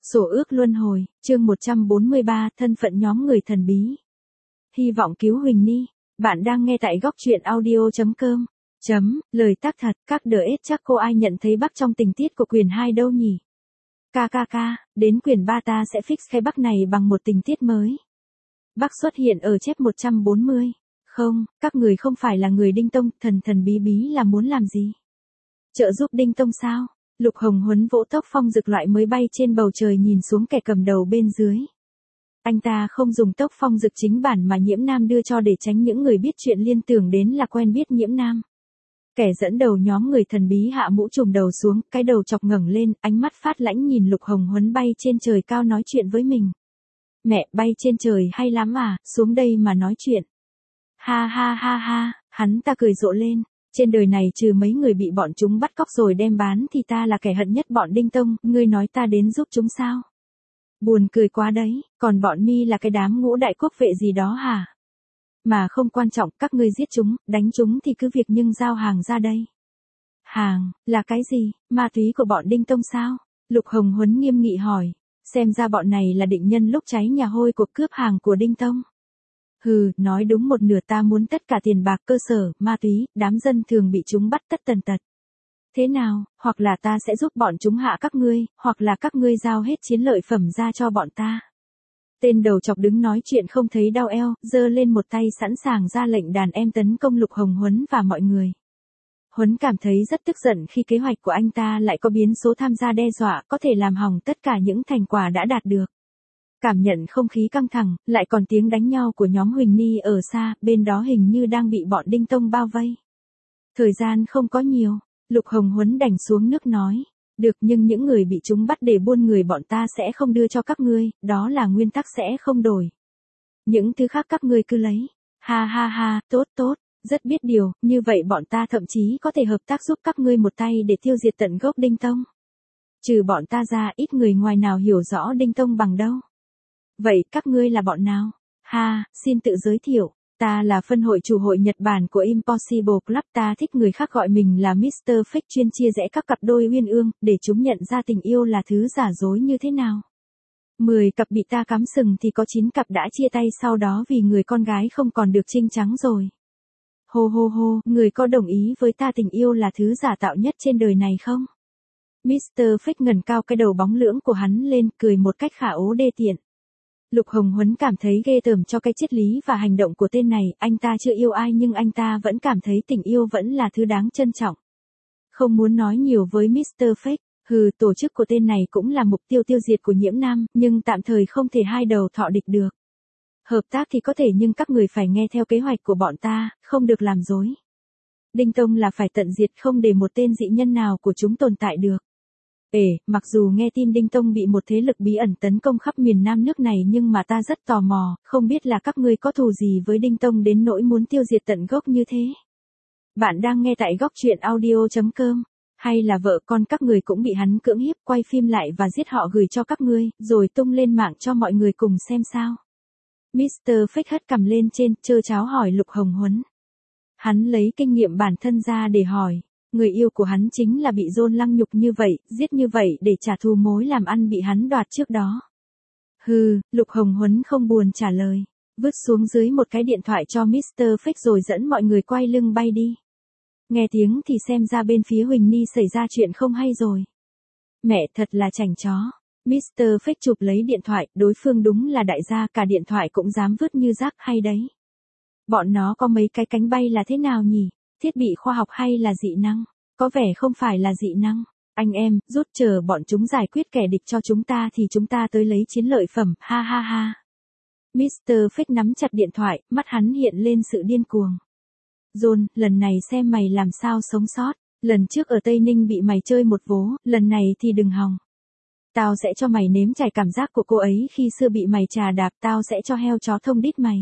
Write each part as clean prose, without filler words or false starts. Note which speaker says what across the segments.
Speaker 1: Sổ ước luân hồi, chương 143, thân phận nhóm người thần bí. Hy vọng cứu Huỳnh Ni. Bạn đang nghe tại góc truyện audio.com. Lời tác thật, các DS chắc cô ai nhận thấy Bắc trong tình tiết của quyển 2 đâu nhỉ? KKK, đến quyển 3 ta sẽ fix cái Bắc này bằng một tình tiết mới. Bắc xuất hiện ở chép 140. Không, các người không phải là người Đinh Tông, thần bí bí là muốn làm gì? Trợ giúp Đinh Tông sao? Lục Hồng Huấn vỗ tốc phong dực loại mới bay trên bầu trời nhìn xuống kẻ cầm đầu bên dưới. Anh ta không dùng tốc phong dực chính bản mà Nhiễm Nam đưa cho để tránh những người biết chuyện liên tưởng đến là quen biết Nhiễm Nam. Kẻ dẫn đầu nhóm người thần bí hạ mũ trùm đầu xuống, cái đầu chọc ngẩng lên, ánh mắt phát lãnh nhìn Lục Hồng Huấn bay trên trời cao nói chuyện với mình. Mẹ, bay trên trời hay lắm à, xuống đây mà nói chuyện. Ha ha ha ha, hắn ta cười rộ lên. Trên đời này trừ mấy người bị bọn chúng bắt cóc rồi đem bán thì ta là kẻ hận nhất bọn Đinh Tông, ngươi nói ta đến giúp chúng sao? Buồn cười quá đấy, còn bọn mi là cái đám ngũ đại quốc vệ gì đó hả? Mà không quan trọng, các ngươi giết chúng, đánh chúng thì cứ việc nhưng giao hàng ra đây. Hàng, là cái gì, ma túy của bọn Đinh Tông sao? Lục Hồng Huấn nghiêm nghị hỏi, xem ra bọn này là định nhân lúc cháy nhà hôi cuộc cướp hàng của Đinh Tông. Hừ, nói đúng một nửa, ta muốn tất cả tiền bạc, cơ sở, ma túy, đám dân thường bị chúng bắt tất tần tật. Thế nào, hoặc là ta sẽ giúp bọn chúng hạ các ngươi, hoặc là các ngươi giao hết chiến lợi phẩm ra cho bọn ta. Tên đầu chọc đứng nói chuyện không thấy đau eo, giơ lên một tay sẵn sàng ra lệnh đàn em tấn công Lục Hồng Huấn và mọi người. Huấn cảm thấy rất tức giận khi kế hoạch của anh ta lại có biến số tham gia đe dọa, có thể làm hỏng tất cả những thành quả đã đạt được. Cảm nhận không khí căng thẳng, lại còn tiếng đánh nhau của nhóm Huỳnh Ni ở xa, bên đó hình như đang bị bọn Đinh Tông bao vây. Thời gian không có nhiều, Lục Hồng Huấn đành xuống nước nói. Được, nhưng những người bị chúng bắt để buôn người bọn ta sẽ không đưa cho các ngươi, đó là nguyên tắc sẽ không đổi. Những thứ khác các ngươi cứ lấy. Ha ha ha, tốt tốt, rất biết điều, như vậy bọn ta thậm chí có thể hợp tác giúp các ngươi một tay để tiêu diệt tận gốc Đinh Tông. Trừ bọn ta ra ít người ngoài nào hiểu rõ Đinh Tông bằng đâu. Vậy các ngươi là bọn nào? Ha, xin tự giới thiệu, ta là phân hội chủ hội Nhật Bản của Impossible Club, ta thích người khác gọi mình là Mr. Fake, chuyên chia rẽ các cặp đôi uyên ương, để chúng nhận ra tình yêu là thứ giả dối như thế nào. 10 cặp bị ta cắm sừng thì có 9 cặp đã chia tay sau đó vì người con gái không còn được trinh trắng rồi. Hô hô hô, người có đồng ý với ta tình yêu là thứ giả tạo nhất trên đời này không? Mr. Fake ngẩng cao cái đầu bóng lưỡng của hắn lên, cười một cách khả ố đê tiện. Lục Hồng Huấn cảm thấy ghê tởm cho cái triết lý và hành động của tên này, anh ta chưa yêu ai nhưng anh ta vẫn cảm thấy tình yêu vẫn là thứ đáng trân trọng. Không muốn nói nhiều với Mr. Fake, tổ chức của tên này cũng là mục tiêu tiêu diệt của Nhiễm Nam, nhưng tạm thời không thể hai đầu thọ địch được. Hợp tác thì có thể nhưng các người phải nghe theo kế hoạch của bọn ta, không được làm dối. Đinh Tông là phải tận diệt, không để một tên dị nhân nào của chúng tồn tại được. Mặc dù nghe tin Đinh Tông bị một thế lực bí ẩn tấn công khắp miền Nam nước này nhưng mà ta rất tò mò, không biết là các ngươi có thù gì với Đinh Tông đến nỗi muốn tiêu diệt tận gốc như thế. Bạn đang nghe tại góc truyện audio.com, hay là vợ con các người cũng bị hắn cưỡng hiếp, quay phim lại và giết họ gửi cho các ngươi, rồi tung lên mạng cho mọi người cùng xem sao. Mr. Fake hất cằm lên trên, trơ tráo hỏi Lục Hồng Huấn. Hắn lấy kinh nghiệm bản thân ra để hỏi. Người yêu của hắn chính là bị dồn lăng nhục như vậy, giết như vậy để trả thù mối làm ăn bị hắn đoạt trước đó. Lục Hồng Huấn không buồn trả lời, vứt xuống dưới một cái điện thoại cho Mr. Fake rồi dẫn mọi người quay lưng bay đi. Nghe tiếng thì xem ra bên phía Huỳnh Ni xảy ra chuyện không hay rồi. Mẹ thật là chảnh chó. Mr. Fake chụp lấy điện thoại, đối phương đúng là đại gia, cả điện thoại cũng dám vứt như rác hay đấy. Bọn nó có mấy cái cánh bay là thế nào nhỉ? Thiết bị khoa học hay là dị năng? Có vẻ không phải là dị năng. Anh em, rút chờ bọn chúng giải quyết kẻ địch cho chúng ta thì chúng ta tới lấy chiến lợi phẩm, ha ha ha. Mr. Fake nắm chặt điện thoại, mắt hắn hiện lên sự điên cuồng. John, lần này xem mày làm sao sống sót. Lần trước ở Tây Ninh bị mày chơi một vố, lần này thì đừng hòng. Tao sẽ cho mày nếm trải cảm giác của cô ấy khi xưa bị mày trà đạp, tao sẽ cho heo chó thông đít mày.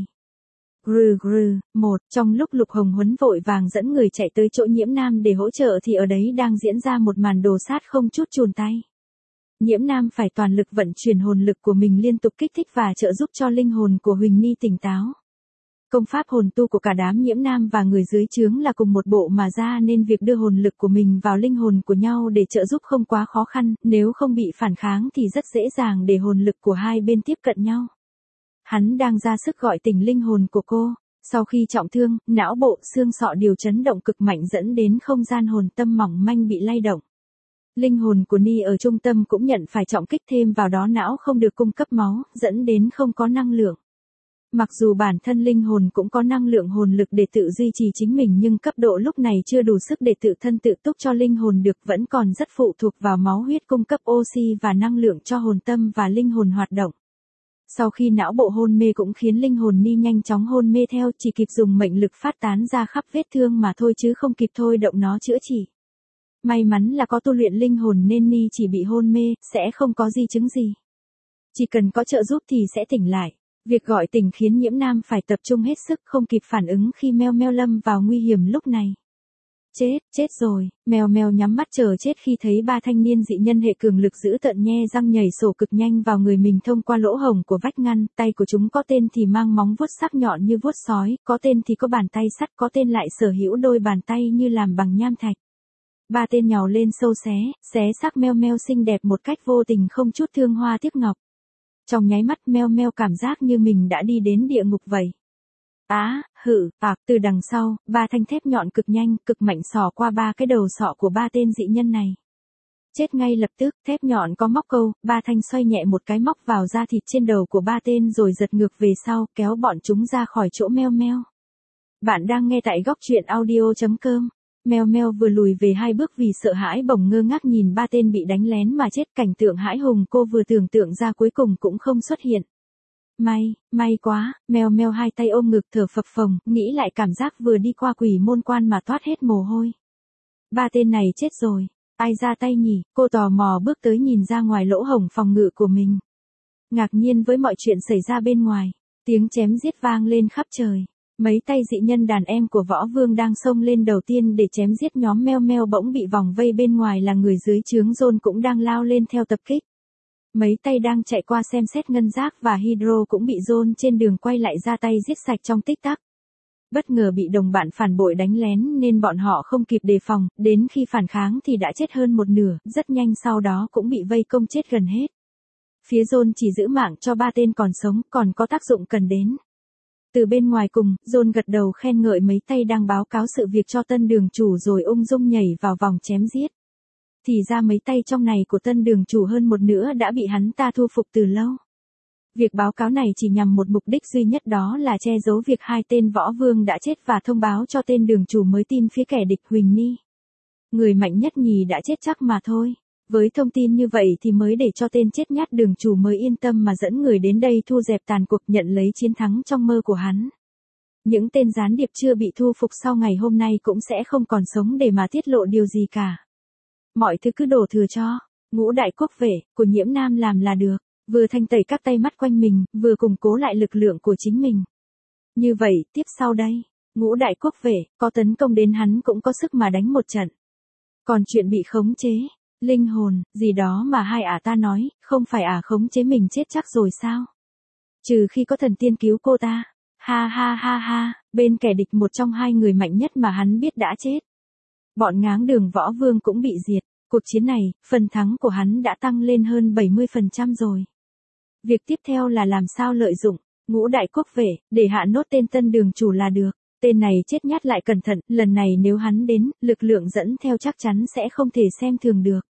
Speaker 1: Trong lúc Lục Hồng Huấn vội vàng dẫn người chạy tới chỗ Nhiễm Nam để hỗ trợ thì ở đấy đang diễn ra một màn đồ sát không chút chùn tay. Nhiễm Nam phải toàn lực vận chuyển hồn lực của mình liên tục kích thích và trợ giúp cho linh hồn của Huỳnh Ni tỉnh táo. Công pháp hồn tu của cả đám Nhiễm Nam và người dưới trướng là cùng một bộ mà ra nên việc đưa hồn lực của mình vào linh hồn của nhau để trợ giúp không quá khó khăn, nếu không bị phản kháng thì rất dễ dàng để hồn lực của hai bên tiếp cận nhau. Hắn đang ra sức gọi tỉnh linh hồn của cô. Sau khi trọng thương, não bộ, xương sọ đều chấn động cực mạnh dẫn đến không gian hồn tâm mỏng manh bị lay động. Linh hồn của Ni ở trung tâm cũng nhận phải trọng kích, thêm vào đó não không được cung cấp máu, dẫn đến không có năng lượng. Mặc dù bản thân linh hồn cũng có năng lượng hồn lực để tự duy trì chính mình nhưng cấp độ lúc này chưa đủ sức để tự thân tự túc cho linh hồn được, vẫn còn rất phụ thuộc vào máu huyết cung cấp oxy và năng lượng cho hồn tâm và linh hồn hoạt động. Sau khi não bộ hôn mê cũng khiến linh hồn Ni nhanh chóng hôn mê theo, chỉ kịp dùng mệnh lực phát tán ra khắp vết thương mà thôi chứ không kịp thôi động nó chữa trị. May mắn là có tu luyện linh hồn nên Ni chỉ bị hôn mê, sẽ không có di chứng gì. Chỉ cần có trợ giúp thì sẽ tỉnh lại. Việc gọi tỉnh khiến Nhiễm Nam phải tập trung hết sức, không kịp phản ứng khi Meo Meo lâm vào nguy hiểm lúc này. Chết rồi, Meo Meo nhắm mắt chờ chết khi thấy ba thanh niên dị nhân hệ cường lực dữ tợn nhe răng nhảy sổ cực nhanh vào người mình thông qua lỗ hổng của vách ngăn, tay của chúng có tên thì mang móng vuốt sắc nhọn như vuốt sói, có tên thì có bàn tay sắt, có tên lại sở hữu đôi bàn tay như làm bằng nham thạch. Ba tên nhào lên sâu xé xác Meo Meo xinh đẹp một cách vô tình không chút thương hoa tiếc ngọc. Trong nháy mắt Meo Meo cảm giác như mình đã đi đến địa ngục vậy. Từ đằng sau, ba thanh thép nhọn cực nhanh, cực mạnh xỏ qua ba cái đầu sọ của ba tên dị nhân này. Chết ngay lập tức, thép nhọn có móc câu, ba thanh xoay nhẹ một cái móc vào da thịt trên đầu của ba tên rồi giật ngược về sau, kéo bọn chúng ra khỏi chỗ Meo Meo. Bạn đang nghe tại góc truyện audio.com. Meo Meo vừa lùi về 2 bước vì sợ hãi, bỗng ngơ ngác nhìn ba tên bị đánh lén mà chết, cảnh tượng hãi hùng cô vừa tưởng tượng ra cuối cùng cũng không xuất hiện. May quá, Meo Meo hai tay ôm ngực thở phập phồng, nghĩ lại cảm giác vừa đi qua quỷ môn quan mà toát hết mồ hôi. Ba tên này chết rồi, ai ra tay nhỉ? Cô tò mò bước tới nhìn ra ngoài lỗ hổng phòng ngự của mình. Ngạc nhiên với mọi chuyện xảy ra bên ngoài, tiếng chém giết vang lên khắp trời. Mấy tay dị nhân đàn em của Võ Vương đang xông lên đầu tiên để chém giết nhóm Meo Meo bỗng bị vòng vây bên ngoài là người dưới trướng John cũng đang lao lên theo tập kích. Mấy tay đang chạy qua xem xét ngân giác và Hydro cũng bị John trên đường quay lại ra tay giết sạch trong tích tắc. Bất ngờ bị đồng bạn phản bội đánh lén nên bọn họ không kịp đề phòng, đến khi phản kháng thì đã chết hơn một nửa, rất nhanh sau đó cũng bị vây công chết gần hết. Phía John chỉ giữ mạng cho ba tên còn sống, còn có tác dụng cần đến. Từ bên ngoài cùng, John gật đầu khen ngợi mấy tay đang báo cáo sự việc cho tân đường chủ rồi ung dung nhảy vào vòng chém giết. Thì ra mấy tay trong này của tân đường chủ hơn một nửa đã bị hắn ta thu phục từ lâu. Việc báo cáo này chỉ nhằm một mục đích duy nhất, đó là che giấu việc hai tên võ vương đã chết và thông báo cho tên đường chủ mới tin phía kẻ địch Huỳnh Ni. Người mạnh nhất nhì đã chết chắc mà thôi. Với thông tin như vậy thì mới để cho tên chết nhát đường chủ mới yên tâm mà dẫn người đến đây thu dẹp tàn cuộc, nhận lấy chiến thắng trong mơ của hắn. Những tên gián điệp chưa bị thu phục sau ngày hôm nay cũng sẽ không còn sống để mà tiết lộ điều gì cả. Mọi thứ cứ đổ thừa cho Ngũ Đại Quốc Vệ của Nhiễm Nam làm là được, vừa thanh tẩy các tay mắt quanh mình, vừa củng cố lại lực lượng của chính mình. Như vậy, tiếp sau đây, Ngũ Đại Quốc Vệ có tấn công đến hắn cũng có sức mà đánh một trận. Còn chuyện bị khống chế, linh hồn, gì đó mà hai ta nói, không phải khống chế mình chết chắc rồi sao? Trừ khi có thần tiên cứu cô ta. Ha, bên kẻ địch một trong hai người mạnh nhất mà hắn biết đã chết. Bọn Ngáng Đường Võ Vương cũng bị diệt. Cuộc chiến này, phần thắng của hắn đã tăng lên hơn 70% rồi. Việc tiếp theo là làm sao lợi dụng Ngũ Đại Quốc Vệ để hạ nốt tên tân đường chủ là được. Tên này chết nhát lại cẩn thận, lần này nếu hắn đến, lực lượng dẫn theo chắc chắn sẽ không thể xem thường được.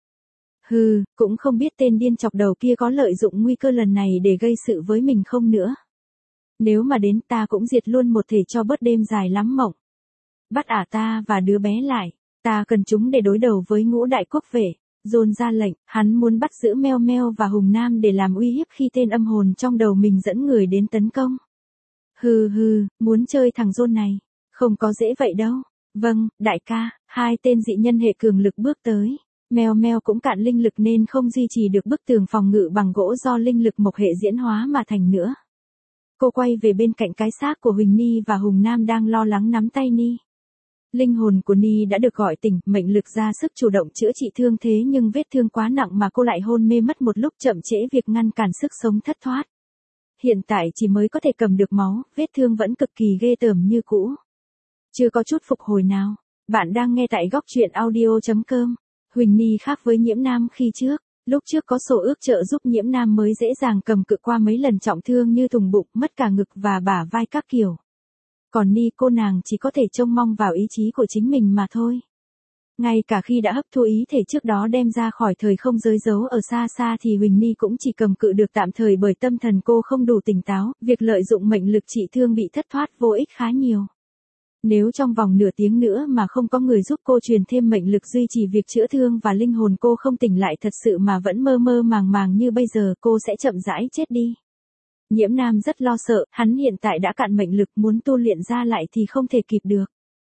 Speaker 1: Cũng không biết tên điên chọc đầu kia có lợi dụng nguy cơ lần này để gây sự với mình không nữa. Nếu mà đến ta cũng diệt luôn một thể cho bớt đêm dài lắm mộng. Bắt ta và đứa bé lại, ta cần chúng để đối đầu với Ngũ Đại Quốc Vệ. John ra lệnh, hắn muốn bắt giữ Meo Meo và Hùng Nam để làm uy hiếp khi tên âm hồn trong đầu mình dẫn người đến tấn công. Muốn chơi thằng John này, không có dễ vậy đâu. Vâng, đại ca, hai tên dị nhân hệ cường lực bước tới. Meo Meo cũng cạn linh lực nên không duy trì được bức tường phòng ngự bằng gỗ do linh lực mộc hệ diễn hóa mà thành nữa. Cô quay về bên cạnh cái xác của Huỳnh Ni và Hùng Nam đang lo lắng nắm tay Ni. Linh hồn của Ni đã được gọi tỉnh, mệnh lực ra sức chủ động chữa trị thương thế nhưng vết thương quá nặng mà cô lại hôn mê mất một lúc, chậm trễ việc ngăn cản sức sống thất thoát. hiện tại chỉ mới có thể cầm được máu, vết thương vẫn cực kỳ ghê tởm như cũ. Chưa có chút phục hồi nào. Bạn đang nghe tại góc truyện audio.com. Huỳnh Ni khác với Nhiễm Nam khi trước. Lúc trước có sổ ước trợ giúp Nhiễm Nam mới dễ dàng cầm cự qua mấy lần trọng thương như thùng bụng, mất cả ngực và bả vai các kiểu. Còn Ni cô nàng chỉ có thể trông mong vào ý chí của chính mình mà thôi. Ngay cả khi đã hấp thu ý thể trước đó đem ra khỏi thời không giới giấu ở xa xa thì Huỳnh Ni cũng chỉ cầm cự được tạm thời bởi tâm thần cô không đủ tỉnh táo, việc lợi dụng mệnh lực trị thương bị thất thoát vô ích khá nhiều. Nếu trong vòng nửa tiếng nữa mà không có người giúp cô truyền thêm mệnh lực duy trì việc chữa thương và linh hồn cô không tỉnh lại thật sự mà vẫn mơ mơ màng màng như bây giờ, cô sẽ chậm rãi chết đi. Nhiễm Nam rất lo sợ, hắn hiện tại đã cạn mệnh lực, muốn tu luyện ra lại thì không thể kịp được.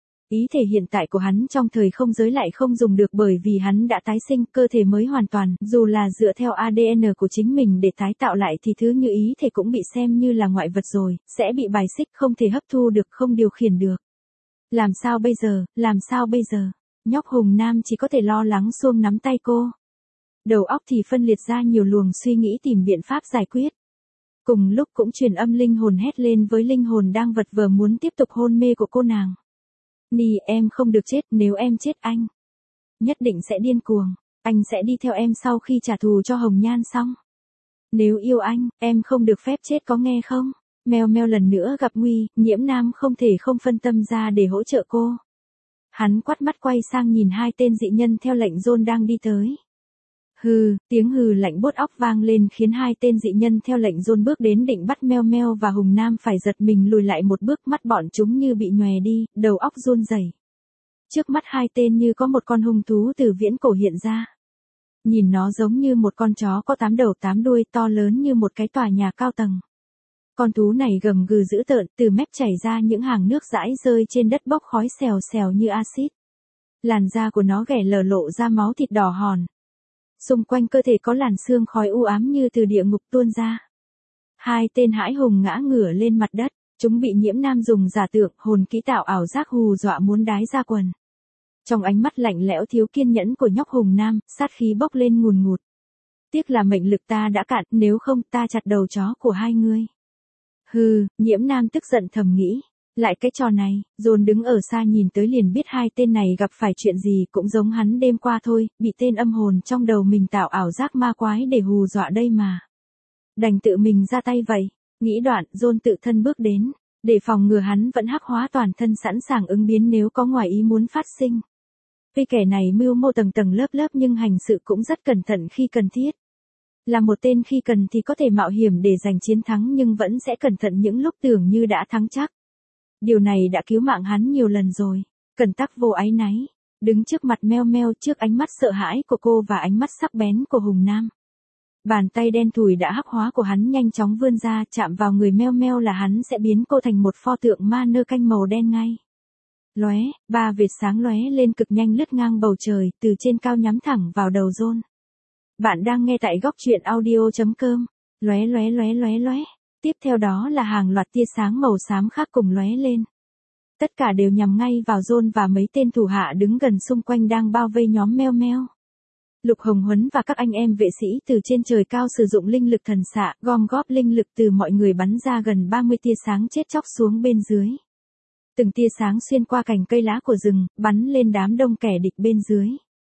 Speaker 1: Ý thể hiện tại của hắn trong thời không giới lại không dùng được bởi vì hắn đã tái sinh, cơ thể mới hoàn toàn, dù là dựa theo ADN của chính mình để tái tạo lại thì thứ như ý thể cũng bị xem như là ngoại vật rồi, sẽ bị bài xích, không thể hấp thu được, không điều khiển được. Làm sao bây giờ, làm sao bây giờ? Nhóc Hùng Nam chỉ có thể lo lắng xuông nắm tay cô. Đầu óc thì phân liệt ra nhiều luồng suy nghĩ tìm biện pháp giải quyết. Cùng lúc cũng truyền âm linh hồn hét lên với linh hồn đang vật vờ muốn tiếp tục hôn mê của cô nàng. Ni, em không được chết, nếu em chết anh nhất định sẽ điên cuồng, anh sẽ đi theo em sau khi trả thù cho Hồng Nhan xong. Nếu yêu anh, em không được phép chết có nghe không? Meo meo lần nữa gặp nguy, Nhiễm Nam không thể không phân tâm ra để hỗ trợ cô. Hắn quắt mắt quay sang nhìn hai tên dị nhân theo lệnh John đang đi tới. Hừ, tiếng hừ lạnh buốt óc vang lên khiến hai tên dị nhân theo lệnh John bước đến định bắt Meo Meo và Hùng Nam phải giật mình lùi lại một bước, mắt bọn chúng như bị nhòe đi, đầu óc run rẩy. Trước mắt hai tên như có một con hung thú từ viễn cổ hiện ra. Nhìn nó giống như một con chó có 8 đầu 8 đuôi, to lớn như một cái tòa nhà cao tầng. Con thú này gầm gừ dữ tợn, từ mép chảy ra những hàng nước dãi rơi trên đất bốc khói xèo xèo như axit. Làn da của nó ghẻ lở lộ ra máu thịt đỏ hòn. Xung quanh cơ thể có làn sương khói u ám như từ địa ngục tuôn ra. Hai tên hãi hùng ngã ngửa lên mặt đất, chúng bị Nhiễm Nam dùng giả tượng, hồn kỹ tạo ảo giác hù dọa muốn đái ra quần. Trong ánh mắt lạnh lẽo thiếu kiên nhẫn của nhóc Hùng Nam, sát khí bốc lên ngùn ngụt. Tiếc là mệnh lực ta đã cạn, nếu không ta chặt đầu chó của hai ngươi. Hừ, Nhiễm Nam tức giận thầm nghĩ. Lại cái trò này, John đứng ở xa nhìn tới liền biết hai tên này gặp phải chuyện gì, cũng giống hắn đêm qua thôi, bị tên âm hồn trong đầu mình tạo ảo giác ma quái để hù dọa đây mà. Đành tự mình ra tay vậy. Nghĩ đoạn, John tự thân bước đến, để phòng ngừa hắn vẫn hắc hóa toàn thân sẵn sàng ứng biến nếu có ngoài ý muốn phát sinh. Vì kẻ này mưu mô tầng tầng lớp lớp nhưng hành sự cũng rất cẩn thận khi cần thiết. Là một tên khi cần thì có thể mạo hiểm để giành chiến thắng nhưng vẫn sẽ cẩn thận những lúc tưởng như đã thắng chắc. Điều này đã cứu mạng hắn nhiều lần rồi. Cẩn tắc vô áy náy, đứng trước mặt Meo Meo trước ánh mắt sợ hãi của cô và ánh mắt sắc bén của Hùng Nam. Bàn tay đen thùi đã hắc hóa của hắn nhanh chóng vươn ra, chạm vào người Meo Meo là hắn sẽ biến cô thành một pho tượng ma nơ canh màu đen ngay. Lóe, ba vệt sáng lóe lên cực nhanh lướt ngang bầu trời, từ trên cao nhắm thẳng vào đầu John. Bạn đang nghe tại góc truyện audio.com. Lóe lóe lóe lóe lóe. Tiếp theo đó là hàng loạt tia sáng màu xám khác cùng lóe lên. Tất cả đều nhằm ngay vào John và mấy tên thủ hạ đứng gần xung quanh đang bao vây nhóm Meo Meo. Lục Hồng Huấn và các anh em vệ sĩ từ trên trời cao sử dụng linh lực thần xạ, gom góp linh lực từ mọi người bắn ra gần 30 tia sáng chết chóc xuống bên dưới. Từng tia sáng xuyên qua cành cây lá của rừng, bắn lên đám đông kẻ địch bên dưới.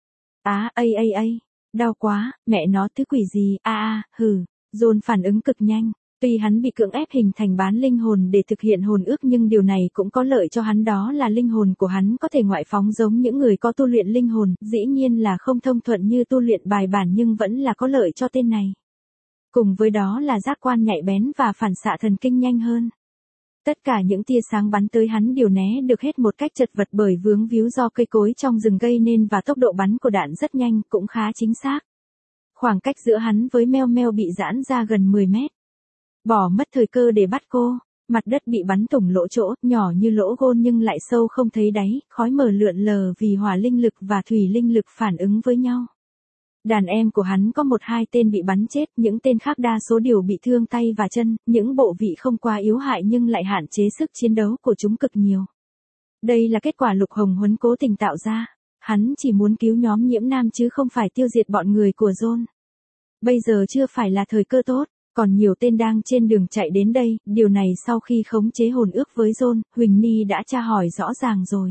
Speaker 1: Đau quá, mẹ nó thứ quỷ gì, hừ. John phản ứng cực nhanh. Tuy hắn bị cưỡng ép hình thành bán linh hồn để thực hiện hồn ước nhưng điều này cũng có lợi cho hắn, đó là linh hồn của hắn có thể ngoại phóng giống những người có tu luyện linh hồn, dĩ nhiên là không thông thuận như tu luyện bài bản nhưng vẫn là có lợi cho tên này. Cùng với đó là giác quan nhạy bén và phản xạ thần kinh nhanh hơn. Tất cả những tia sáng bắn tới hắn đều né được hết một cách chật vật bởi vướng víu do cây cối trong rừng gây nên và tốc độ bắn của đạn rất nhanh, cũng khá chính xác. Khoảng cách giữa hắn với Meo Meo bị giãn ra gần 10 mét. Bỏ mất thời cơ để bắt cô, mặt đất bị bắn thủng lỗ chỗ, nhỏ như lỗ gôn nhưng lại sâu không thấy đáy, khói mờ lượn lờ vì hỏa linh lực và thủy linh lực phản ứng với nhau. Đàn em của hắn có 1-2 tên bị bắn chết, những tên khác đa số đều bị thương tay và chân, những bộ vị không quá yếu hại nhưng lại hạn chế sức chiến đấu của chúng cực nhiều. Đây là kết quả Lục Hồng Huấn cố tình tạo ra, hắn chỉ muốn cứu nhóm Nhiễm Nam chứ không phải tiêu diệt bọn người của John. Bây giờ chưa phải là thời cơ tốt. còn nhiều tên đang trên đường chạy đến đây, điều này sau khi khống chế hồn ước với John, Huỳnh Ni đã tra hỏi rõ ràng rồi.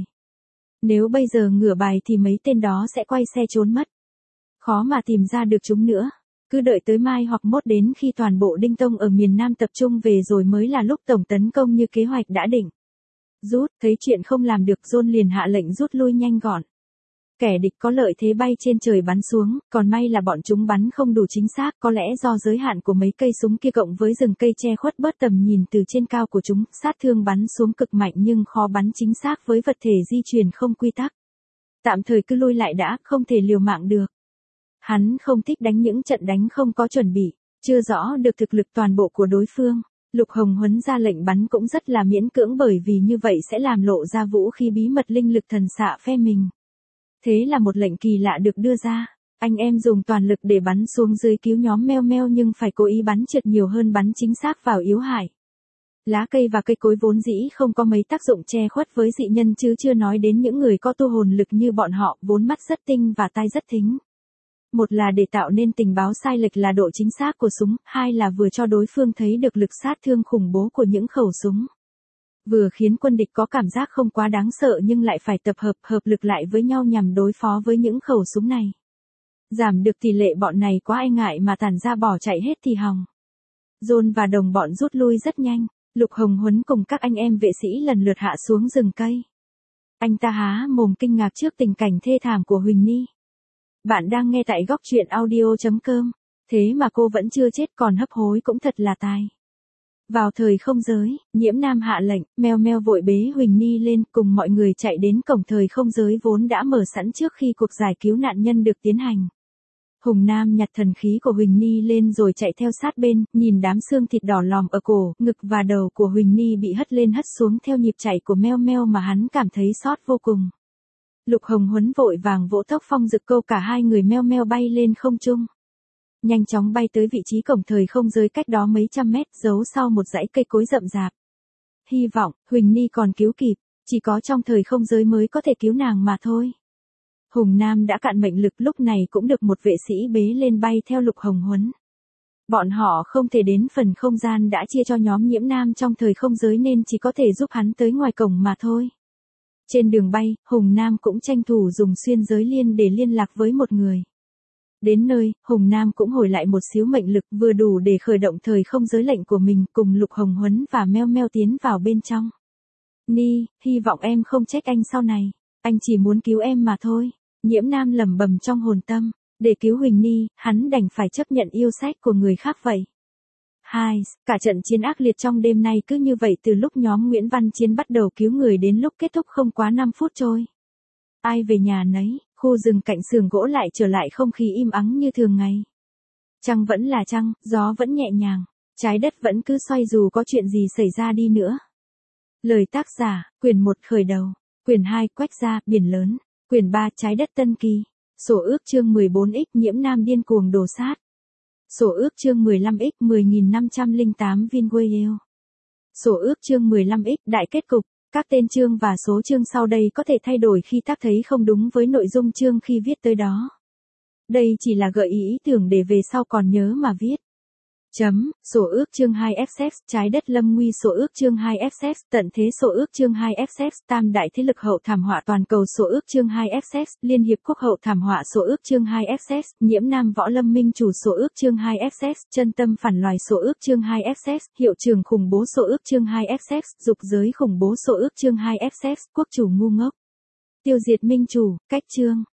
Speaker 1: Nếu bây giờ ngửa bài thì mấy tên đó sẽ quay xe trốn mất. Khó mà tìm ra được chúng nữa. Cứ đợi tới mai hoặc mốt đến khi toàn bộ Đinh Tông ở miền Nam tập trung về rồi mới là lúc tổng tấn công như kế hoạch đã định. Rút, thấy chuyện không làm được John liền hạ lệnh rút lui nhanh gọn. Kẻ địch có lợi thế bay trên trời bắn xuống, còn may là bọn chúng bắn không đủ chính xác, có lẽ do giới hạn của mấy cây súng kia cộng với rừng cây che khuất bớt tầm nhìn từ trên cao của chúng, sát thương bắn xuống cực mạnh nhưng khó bắn chính xác với vật thể di chuyển không quy tắc. Tạm thời cứ lui lại đã, không thể liều mạng được. Hắn không thích đánh những trận đánh không có chuẩn bị, chưa rõ được thực lực toàn bộ của đối phương. Lục Hồng Huấn ra lệnh bắn cũng rất là miễn cưỡng bởi vì như vậy sẽ làm lộ ra vũ khí bí mật linh lực thần xạ phe mình. Thế là một lệnh kỳ lạ được đưa ra. Anh em dùng toàn lực để bắn xuống dưới cứu nhóm meo meo nhưng phải cố ý bắn trượt nhiều hơn bắn chính xác vào yếu hại. Lá cây và cây cối vốn dĩ không có mấy tác dụng che khuất với dị nhân chứ chưa nói đến những người có tu hồn lực như bọn họ, vốn mắt rất tinh và tai rất thính. Một là để tạo nên tình báo sai lệch là độ chính xác của súng, hai là vừa cho đối phương thấy được lực sát thương khủng bố của những khẩu súng. Vừa khiến quân địch có cảm giác không quá đáng sợ nhưng lại phải tập hợp lực lại với nhau nhằm đối phó với những khẩu súng này. Giảm được tỷ lệ bọn này quá e ngại mà tản ra bỏ chạy hết thì hỏng. John và đồng bọn rút lui rất nhanh, Lục Hồng Huấn cùng các anh em vệ sĩ lần lượt hạ xuống rừng cây. Anh ta há mồm kinh ngạc trước tình cảnh thê thảm của Huỳnh Ni. Bạn đang nghe tại góc truyện audio.com, thế mà cô vẫn chưa chết còn hấp hối cũng thật là tài. Vào thời không giới, Nhiễm Nam hạ lệnh, meo meo vội bế Huỳnh Ni lên cùng mọi người chạy đến cổng thời không giới vốn đã mở sẵn trước khi cuộc giải cứu nạn nhân được tiến hành. Hùng Nam nhặt thần khí của Huỳnh Ni lên rồi chạy theo sát bên, nhìn đám xương thịt đỏ lòm ở cổ, ngực và đầu của Huỳnh Ni bị hất lên hất xuống theo nhịp chạy của meo meo mà hắn cảm thấy xót vô cùng. Lục Hồng Huấn vội vàng vỗ tốc phong dực câu cả hai người meo meo bay lên không trung. Nhanh chóng bay tới vị trí cổng thời không giới cách đó mấy trăm mét giấu sau một dãy cây cối rậm rạp. Hy vọng, Huỳnh Ni còn cứu kịp, chỉ có trong thời không giới mới có thể cứu nàng mà thôi. Hùng Nam đã cạn mệnh lực lúc này cũng được một vệ sĩ bế lên bay theo Lục Hồng Huấn. Bọn họ không thể đến phần không gian đã chia cho nhóm Nhiễm Nam trong thời không giới nên chỉ có thể giúp hắn tới ngoài cổng mà thôi. Trên đường bay, Hùng Nam cũng tranh thủ dùng xuyên giới liên để liên lạc với một người. Đến nơi, Hùng Nam cũng hồi lại một xíu mệnh lực vừa đủ để khởi động thời không giới lệnh của mình cùng Lục Hồng Huấn và meo meo tiến vào bên trong. Ni, hy vọng em không trách anh sau này. Anh chỉ muốn cứu em mà thôi. Nhiễm Nam lẩm bẩm trong hồn tâm. Để cứu Huỳnh Ni, hắn đành phải chấp nhận yêu sách của người khác vậy. Cả trận chiến ác liệt trong đêm nay cứ như vậy từ lúc nhóm Nguyễn Văn Chiến bắt đầu cứu người đến lúc kết thúc không quá 5 phút trôi. Ai về nhà nấy, khu rừng cạnh xưởng gỗ lại trở lại không khí im ắng như thường ngày. Trăng vẫn là trăng, gió vẫn nhẹ nhàng, trái đất vẫn cứ xoay dù có chuyện gì xảy ra đi nữa. Lời tác giả, quyển 1 khởi đầu, quyển 2 quách gia, biển lớn, quyển 3 trái đất tân kỳ, sổ ước chương 14x Nhiễm Nam điên cuồng đổ sát. Sổ ước chương 15x 10.508 viên Whale. Sổ ước chương 15x đại kết cục. Các tên chương và số chương sau đây có thể thay đổi khi tác thấy không đúng với nội dung chương khi viết tới đó. Đây chỉ là gợi ý tưởng để về sau còn nhớ mà viết. Sổ ước chương 2XX trái đất lâm nguy sổ ước chương 2XX tận thế sổ ước chương 2XX tam đại thế lực hậu thảm họa toàn cầu sổ ước chương 2XX Liên hiệp quốc hậu thảm họa sổ ước chương 2XX Nhiễm Nam võ lâm minh chủ sổ ước chương 2XX chân tâm phản loài sổ ước chương 2XX hiệu trường khủng bố sổ ước chương 2XX dục giới khủng bố sổ ước chương 2XX quốc chủ ngu ngốc tiêu diệt minh chủ cách chương